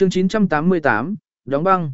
Chương 988, đóng băng.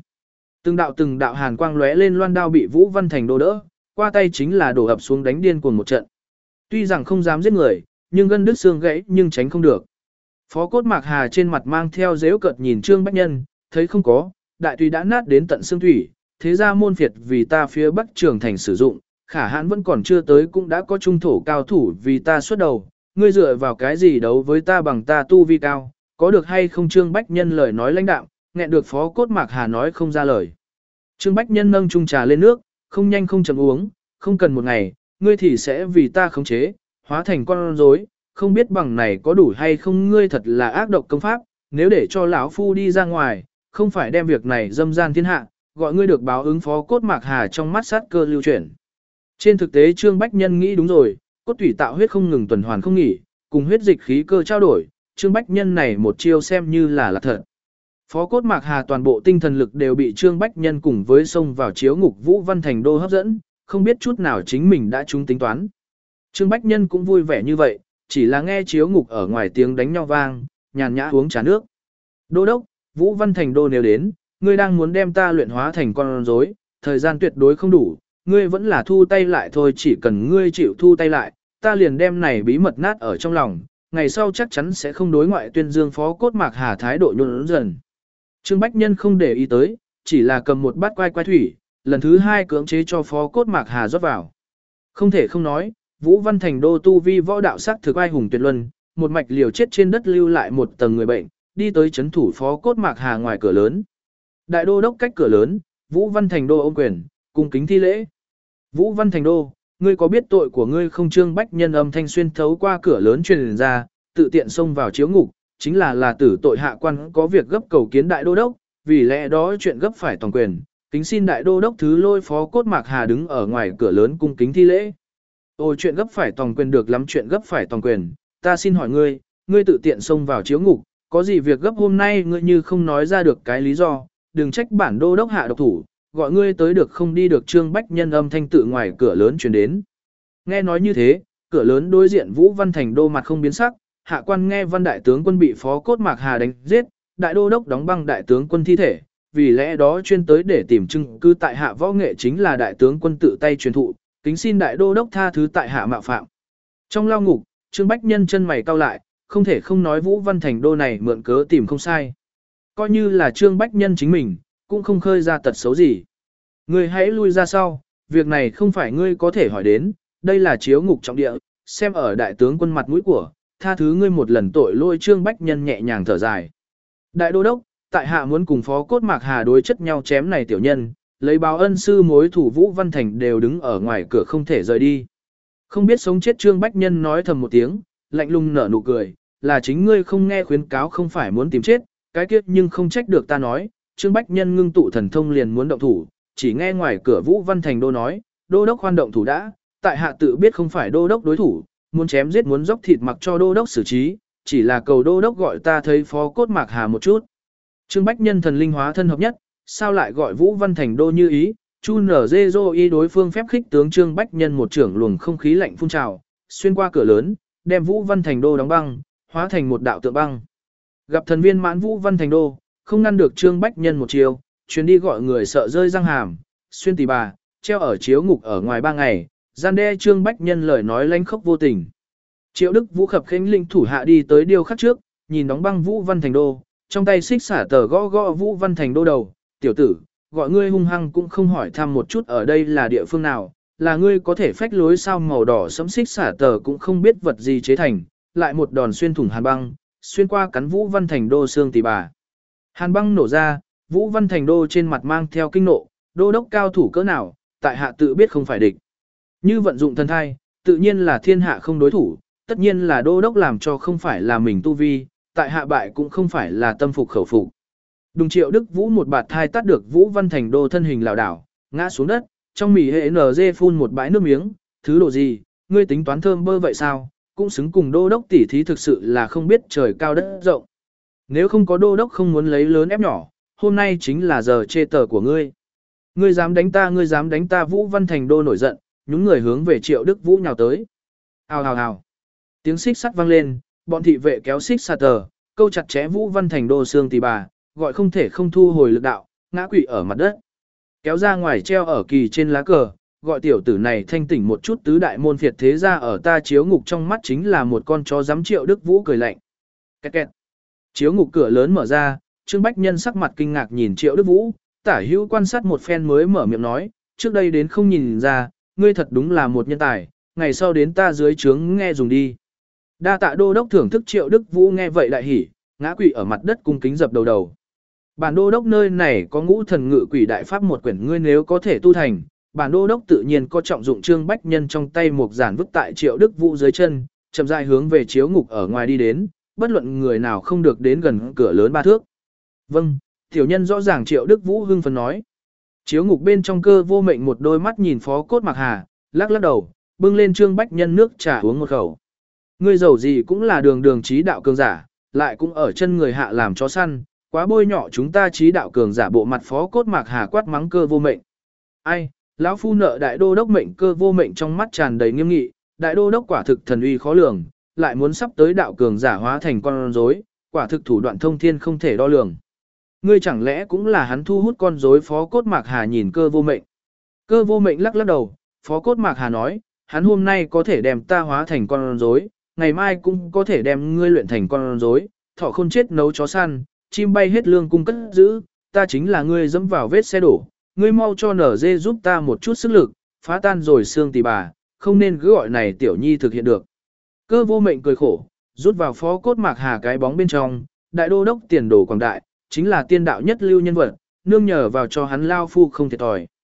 Từng đạo hàn quang lóe lên loan đao bị Vũ Văn Thành Đô đỡ, qua tay chính là đổ ập xuống đánh điên cuồng một trận. Tuy rằng không dám giết người, nhưng gân đứt xương gãy nhưng tránh không được. Phó Cốt Mạc Hà trên mặt mang theo giễu cợt nhìn Trương Bách Nhân, thấy không có, đại tùy đã nát đến tận xương thủy, thế ra môn phiệt vì ta phía Bắc Trường Thành sử dụng, Khả Hãn vẫn còn chưa tới cũng đã có trung thổ cao thủ vì ta xuất đầu, ngươi dựa vào cái gì đấu với ta bằng ta tu vi cao, có được hay không? Trương Bách Nhân lời nói lãnh đạm, nghẹn được Phó Cốt Mạc Hà nói không ra lời. Trương Bách Nhân nâng chung trà lên nước, không nhanh không chậm uống, không cần một ngày, ngươi thì sẽ vì ta khống chế, hóa thành con rối, không biết bằng này có đủ hay không? Ngươi thật là ác độc công pháp, nếu để cho lão phu đi ra ngoài, không phải đem việc này dâm gian thiên hạ, gọi ngươi được báo ứng. Phó Cốt Mạc Hà trong mắt sát cơ lưu chuyển. Trên thực tế Trương Bách Nhân nghĩ đúng rồi, cốt tủy tạo huyết không ngừng tuần hoàn không nghỉ, cùng huyết dịch khí cơ trao đổi, Trương Bách Nhân này một chiêu xem như là thật. Phó Cốt Mạc Hà toàn bộ tinh thần lực đều bị Trương Bách Nhân cùng với xông vào chiếu ngục Vũ Văn Thành Đô hấp dẫn, không biết chút nào chính mình đã trúng tính toán. Trương Bách Nhân cũng vui vẻ như vậy, chỉ là nghe chiếu ngục ở ngoài tiếng đánh nhau vang, nhàn nhã uống trà nước. Đô đốc, Vũ Văn Thành Đô nếu đến, ngươi đang muốn đem ta luyện hóa thành con rối, thời gian tuyệt đối không đủ, ngươi vẫn là thu tay lại thôi. Chỉ cần ngươi chịu thu tay lại, ta liền đem này bí mật nát ở trong lòng, ngày sau chắc chắn sẽ không đối ngoại tuyên dương. Phó Cốt Mạc Hà thái độ nhún dần. Trương Bách Nhân không để ý tới, chỉ là cầm một bát quai thủy, lần thứ hai cưỡng chế cho Phó Cốt Mạc Hà rót vào. Không thể không nói, Vũ Văn Thành Đô tu vi võ đạo sắc thực ai hùng tuyệt luân, một mạch liều chết trên đất lưu lại một tầng người bệnh, đi tới chấn thủ Phó Cốt Mạc Hà ngoài cửa lớn. Đại đô đốc cách cửa lớn, Vũ Văn Thành Đô ôm quyền, cung kính thi lễ. Vũ Văn Thành Đô, ngươi có biết tội của ngươi không? Trương Bách Nhân âm thanh xuyên thấu qua cửa lớn truyền ra, tự tiện xông vào chiếu ngục, chính là tử tội. Hạ quan có việc gấp cầu kiến đại đô đốc, vì lẽ đó chuyện gấp phải toàn quyền, kính xin đại đô đốc thứ lôi. Phó Cốt Mạc Hà đứng ở ngoài cửa lớn cung kính thi lễ. Ôi, chuyện gấp phải toàn quyền được lắm, chuyện gấp phải toàn quyền, ta xin hỏi ngươi, ngươi tự tiện xông vào chiếu ngục, có gì việc gấp hôm nay ngươi như không nói ra được cái lý do, đừng trách bản đô đốc hạ độc thủ, gọi ngươi tới được không đi được. Trương Bách Nhân âm thanh tự ngoài cửa lớn truyền đến. Nghe nói như thế, cửa lớn đối diện Vũ Văn Thành Đô mặt không biến sắc, hạ quan nghe Văn đại tướng quân bị Phó Cốt Mạc Hà đánh giết, đại đô đốc đóng băng đại tướng quân thi thể, vì lẽ đó chuyên tới để tìm chứng cứ tại hạ võ nghệ chính là đại tướng quân tự tay truyền thụ, kính xin đại đô đốc tha thứ tại hạ mạo phạm. Trong lao ngục, Trương Bách Nhân chân mày cau lại, không thể không nói Vũ Văn Thành Đô này mượn cớ tìm không sai. Coi như là Trương Bách Nhân chính mình, cũng không khơi ra tật xấu gì. Ngươi hãy lui ra sau, việc này không phải ngươi có thể hỏi đến, đây là chiếu ngục trọng địa, xem ở đại tướng quân mặt mũi của, tha thứ ngươi một lần tội lỗi. Trương Bách Nhân nhẹ nhàng thở dài. Đại đô đốc, tại hạ muốn cùng Phó Cốt Mạc Hà đối chất nhau chém này tiểu nhân, lấy báo ân sư mối thủ. Vũ Văn Thành đều đứng ở ngoài cửa không thể rời đi. Không biết sống chết Trương Bách Nhân nói thầm một tiếng, lạnh lùng nở nụ cười, là chính ngươi không nghe khuyến cáo, không phải muốn tìm chết, cái kiếp nhưng không trách được ta nói. Trương Bách Nhân ngưng tụ thần thông liền muốn động thủ, chỉ nghe ngoài cửa Vũ Văn Thành Đô nói, đô đốc khoan động thủ đã, tại hạ tự biết không phải đô đốc đối thủ, muốn chém giết muốn dốc thịt mặc cho đô đốc xử trí, chỉ là cầu đô đốc gọi ta thấy Phó Cốt Mạc Hà một chút. Trương Bách Nhân thần linh hóa thân hợp nhất, sao lại gọi Vũ Văn Thành Đô như ý, chu nở dê dô y đối phương phép khích tướng. Trương Bách Nhân một trưởng luồng không khí lạnh phun trào, xuyên qua cửa lớn, đem Vũ Văn Thành Đô đóng băng, hóa thành một đạo tượng băng. Gặp thần viên mãn Vũ Văn Thành Đô, không ngăn được Trương Bách Nhân một chiều, chuyến đi gọi người sợ rơi răng hàm, xuyên tỳ bà, treo ở chiếu ngục ở ngoài 3 ngày, gian đe. Trương Bách Nhân lời nói lánh khốc vô tình. Triệu Đức Vũ khập khênh linh thủ hạ đi tới điêu khắc trước, nhìn đóng băng Vũ Văn Thành Đô, trong tay xích xả tờ gõ gõ Vũ Văn Thành Đô đầu, tiểu tử, gọi ngươi hung hăng cũng không hỏi thăm một chút ở đây là địa phương nào, là ngươi có thể phách lối sao? Màu đỏ sẫm xích xả tờ cũng không biết vật gì chế thành, lại một đòn xuyên thủng hàn băng, xuyên qua cắn Vũ Văn Thành Đô xương tỳ bà. Hàn băng nổ ra, Vũ Văn Thành Đô trên mặt mang theo kinh nộ, đô đốc cao thủ cỡ nào, tại hạ tự biết không phải địch. Như vận dụng thần thai, tự nhiên là thiên hạ không đối thủ, tất nhiên là đô đốc làm cho không phải là mình tu vi, tại hạ bại cũng không phải là tâm phục khẩu phục. Đùng Triệu Đức Vũ một bạt thai tát được Vũ Văn Thành Đô thân hình lảo đảo, ngã xuống đất, trong mỉ hệ NG phun một bãi nước miếng, thứ độ gì, ngươi tính toán thơm bơ vậy sao, cũng xứng cùng đô đốc tỉ thí, thực sự là không biết trời cao đất rộng. Nếu không có đô đốc không muốn lấy lớn ép nhỏ, hôm nay chính là giờ chê tờ của ngươi. Ngươi dám đánh ta, ngươi dám đánh ta! Vũ Văn Thành Đô nổi giận, nhúng người hướng về Triệu Đức Vũ nhào tới. Hào hào hào. Tiếng xích sắt vang lên, bọn thị vệ kéo xích sắt tờ, câu chặt chẽ Vũ Văn Thành Đô xương tỳ bà, gọi không thể không thu hồi lực đạo, ngã quỵ ở mặt đất. Kéo ra ngoài treo ở kỳ trên lá cờ, gọi tiểu tử này thanh tỉnh một chút, tứ đại môn phiệt thế ra ở ta chiếu ngục trong mắt chính là một con chó giám. Triệu Đức Vũ cười lạnh. Kẹt kẹt. Chiếu ngục cửa lớn mở ra, Trương Bách Nhân sắc mặt kinh ngạc nhìn Triệu Đức Vũ, tả hữu quan sát một phen mới mở miệng nói, trước đây đến không nhìn ra, ngươi thật đúng là một nhân tài, ngày sau đến ta dưới trướng nghe dùng đi. Đa tạ đô đốc thưởng thức. Triệu Đức Vũ nghe vậy đại hỉ, ngã quỵ ở mặt đất cung kính dập đầu đầu. Bản đô đốc nơi này có ngũ thần ngự quỷ đại pháp một quyển, ngươi nếu có thể tu thành, bản đô đốc tự nhiên có trọng dụng. Trương Bách Nhân trong tay một giản vứt tại Triệu Đức Vũ dưới chân, chậm rãi hướng về chiếu ngục ở ngoài đi đến, bất luận người nào không được đến gần cửa lớn 3 thước. Vâng, tiểu nhân rõ ràng. Triệu Đức Vũ hưng phấn nói. Chiếu ngục bên trong Cơ Vô Mệnh một đôi mắt nhìn Phó Cốt Mạc Hà, lắc lắc đầu, bưng lên Trương Bách Nhân nước trà uống một khẩu. Ngươi giàu gì cũng là đường đường trí đạo cường giả, lại cũng ở chân người hạ làm chó săn, quá bôi nhọ chúng ta trí đạo cường giả. Bộ mặt Phó Cốt Mạc Hà quát mắng Cơ Vô Mệnh. Ai, lão phu nợ đại đô đốc mệnh. Cơ Vô Mệnh trong mắt tràn đầy nghiêm nghị, đại đô đốc quả thực thần uy khó lường, lại muốn sắp tới đạo cường giả hóa thành con rối, quả thực thủ đoạn thông thiên không thể đo lường. Ngươi chẳng lẽ cũng là hắn thu hút con rối? Phó Cốt Mạc Hà nhìn Cơ Vô Mệnh. Cơ Vô Mệnh lắc lắc đầu, Phó Cốt Mạc Hà nói, hắn hôm nay có thể đem ta hóa thành con rối, ngày mai cũng có thể đem ngươi luyện thành con rối, thỏ khôn chết nấu chó săn, chim bay hết lương cung cất giữ, ta chính là ngươi dẫm vào vết xe đổ, ngươi mau cho nở dê giúp ta một chút sức lực, phá tan rồi xương tỳ bà, không nên cứ gọi này tiểu nhi thực hiện được. Cơ Vô Mệnh cười khổ, rút vào Phó Cốt Mạc Hà cái bóng bên trong, đại đô đốc tiền đồ quảng đại, chính là tiên đạo nhất lưu nhân vật, nương nhờ vào cho hắn lao phu không thiệt thòi.